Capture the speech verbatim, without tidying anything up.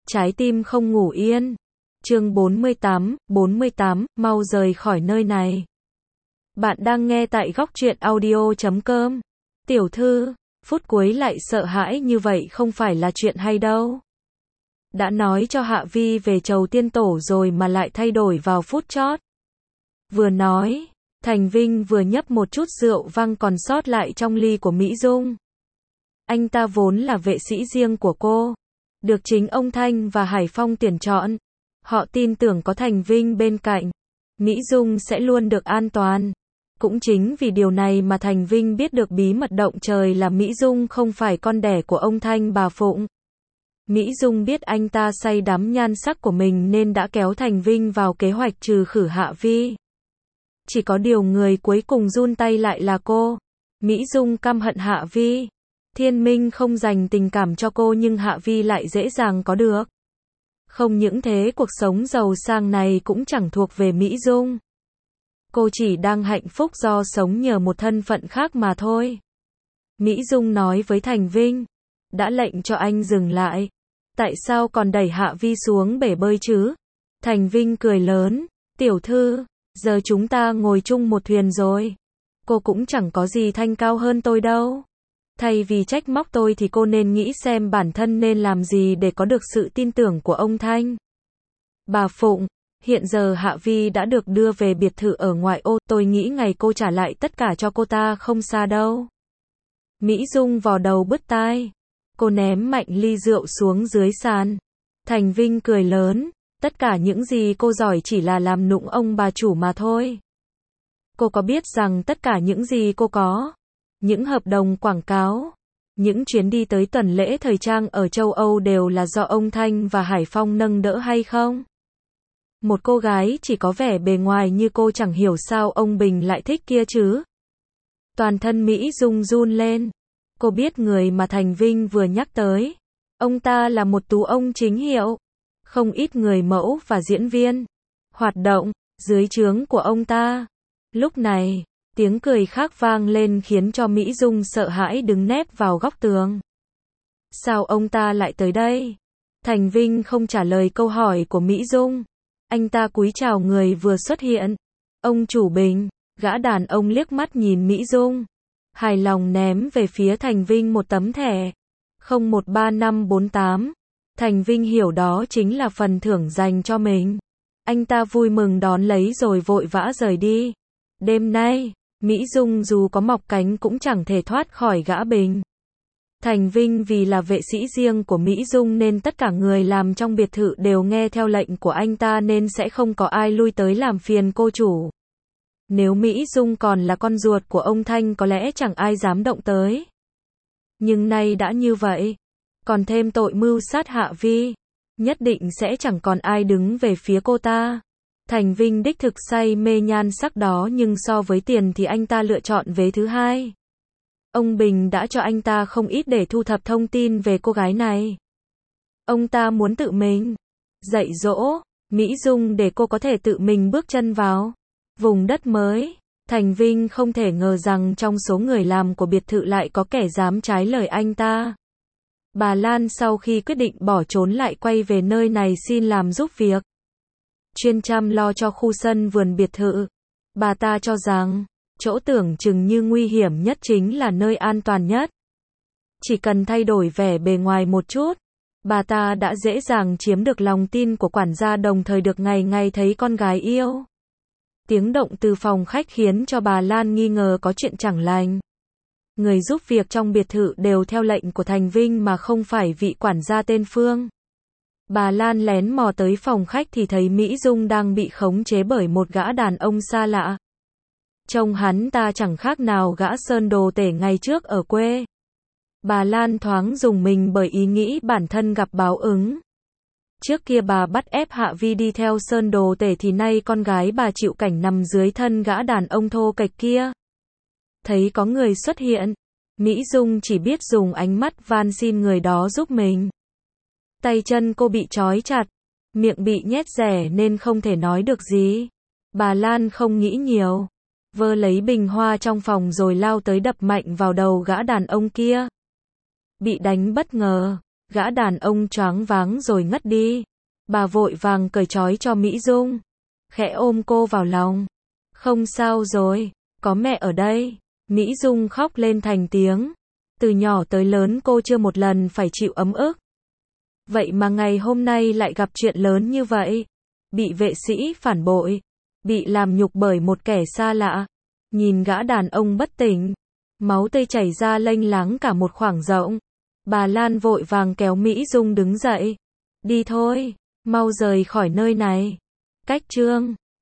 trái tim không ngủ yên. Chương bốn mươi tám, bốn mươi tám, mau rời khỏi nơi này. Bạn đang nghe tại góc truyện audio chấm com. Tiểu thư, phút cuối lại sợ hãi như vậy không phải là chuyện hay đâu. Đã nói cho Hạ Vi về Trầu Tiên Tổ rồi mà lại thay đổi vào phút chót. Vừa nói, Thành Vinh vừa nhấp một chút rượu vang còn sót lại trong ly của Mỹ Dung. Anh ta vốn là vệ sĩ riêng của cô, được chính ông Thanh và Hải Phong tuyển chọn. Họ tin tưởng có Thành Vinh bên cạnh, Mỹ Dung sẽ luôn được an toàn. Cũng chính vì điều này mà Thành Vinh biết được bí mật động trời là Mỹ Dung không phải con đẻ của ông Thanh bà Phụng. Mỹ Dung biết anh ta say đắm nhan sắc của mình nên đã kéo Thành Vinh vào kế hoạch trừ khử Hạ Vi. Chỉ có điều người cuối cùng run tay lại là cô. Mỹ Dung căm hận Hạ Vi. Thiên Minh không dành tình cảm cho cô nhưng Hạ Vi lại dễ dàng có được. Không những thế cuộc sống giàu sang này cũng chẳng thuộc về Mỹ Dung. Cô chỉ đang hạnh phúc do sống nhờ một thân phận khác mà thôi. Mỹ Dung nói với Thành Vinh, đã lệnh cho anh dừng lại. Tại sao còn đẩy Hạ Vi xuống bể bơi chứ? Thành Vinh cười lớn, tiểu thư, giờ chúng ta ngồi chung một thuyền rồi. Cô cũng chẳng có gì thanh cao hơn tôi đâu. Thay vì trách móc tôi thì cô nên nghĩ xem bản thân nên làm gì để có được sự tin tưởng của ông Thanh. Bà Phụng, hiện giờ Hạ Vi đã được đưa về biệt thự ở ngoại ô, tôi nghĩ ngày cô trả lại tất cả cho cô ta không xa đâu. Mỹ Dung vò đầu bứt tai. Cô ném mạnh ly rượu xuống dưới sàn. Thành Vinh cười lớn, tất cả những gì cô giỏi chỉ là làm nũng ông bà chủ mà thôi. Cô có biết rằng tất cả những gì cô có, những hợp đồng quảng cáo, những chuyến đi tới tuần lễ thời trang ở châu Âu đều là do ông Thanh và Hải Phong nâng đỡ hay không? Một cô gái chỉ có vẻ bề ngoài như cô chẳng hiểu sao ông Bình lại thích kia chứ. Toàn thân Mỹ Dung run lên. Cô biết người mà Thành Vinh vừa nhắc tới. Ông ta là một tú ông chính hiệu. Không ít người mẫu và diễn viên hoạt động dưới trướng của ông ta. Lúc này, tiếng cười khác vang lên khiến cho Mỹ Dung sợ hãi đứng nép vào góc tường. Sao ông ta lại tới đây? Thành Vinh không trả lời câu hỏi của Mỹ Dung. Anh ta cúi chào người vừa xuất hiện. Ông chủ Bình, gã đàn ông liếc mắt nhìn Mỹ Dung. Hài lòng ném về phía Thành Vinh một tấm thẻ. không một ba năm bốn tám. Thành Vinh hiểu đó chính là phần thưởng dành cho mình. Anh ta vui mừng đón lấy rồi vội vã rời đi. Đêm nay, Mỹ Dung dù có mọc cánh cũng chẳng thể thoát khỏi gã Bình. Thành Vinh vì là vệ sĩ riêng của Mỹ Dung nên tất cả người làm trong biệt thự đều nghe theo lệnh của anh ta nên sẽ không có ai lui tới làm phiền cô chủ. Nếu Mỹ Dung còn là con ruột của ông Thanh có lẽ chẳng ai dám động tới. Nhưng nay đã như vậy, còn thêm tội mưu sát Hạ Vi, nhất định sẽ chẳng còn ai đứng về phía cô ta. Thành Vinh đích thực say mê nhan sắc đó nhưng so với tiền thì anh ta lựa chọn vế thứ hai. Ông Bình đã cho anh ta không ít để thu thập thông tin về cô gái này. Ông ta muốn tự mình dạy dỗ Mỹ Dung để cô có thể tự mình bước chân vào vùng đất mới. Thành Vinh không thể ngờ rằng trong số người làm của biệt thự lại có kẻ dám trái lời anh ta. Bà Lan sau khi quyết định bỏ trốn lại quay về nơi này xin làm giúp việc, chuyên chăm lo cho khu sân vườn biệt thự. Bà ta cho rằng, chỗ tưởng chừng như nguy hiểm nhất chính là nơi an toàn nhất. Chỉ cần thay đổi vẻ bề ngoài một chút, bà ta đã dễ dàng chiếm được lòng tin của quản gia đồng thời được ngày ngày thấy con gái yêu. Tiếng động từ phòng khách khiến cho bà Lan nghi ngờ có chuyện chẳng lành. Người giúp việc trong biệt thự đều theo lệnh của Thành Vinh mà không phải vị quản gia tên Phương. Bà Lan lén mò tới phòng khách thì thấy Mỹ Dung đang bị khống chế bởi một gã đàn ông xa lạ. Trông hắn ta chẳng khác nào gã sơn đồ tể ngày trước ở quê. Bà Lan thoáng rùng mình bởi ý nghĩ bản thân gặp báo ứng. Trước kia bà bắt ép Hạ Vi đi theo sơn đồ tể thì nay con gái bà chịu cảnh nằm dưới thân gã đàn ông thô kệch kia. Thấy có người xuất hiện, Mỹ Dung chỉ biết dùng ánh mắt van xin người đó giúp mình. Tay chân cô bị trói chặt, miệng bị nhét rẻ nên không thể nói được gì. Bà Lan không nghĩ nhiều, vơ lấy bình hoa trong phòng rồi lao tới đập mạnh vào đầu gã đàn ông kia. Bị đánh bất ngờ, Gã đàn ông choáng váng rồi ngất đi. Bà vội vàng cởi trói cho Mỹ Dung, khẽ ôm cô vào lòng. Không sao rồi, có mẹ ở đây. Mỹ Dung khóc lên thành tiếng. Từ nhỏ tới lớn cô chưa một lần phải chịu ấm ức. Vậy mà ngày hôm nay lại gặp chuyện lớn như vậy. Bị vệ sĩ phản bội, bị làm nhục bởi một kẻ xa lạ. Nhìn gã đàn ông bất tỉnh, máu tươi chảy ra lênh láng cả một khoảng rộng. Bà Lan vội vàng kéo Mỹ Dung đứng dậy. Đi thôi, mau rời khỏi nơi này. Cách chương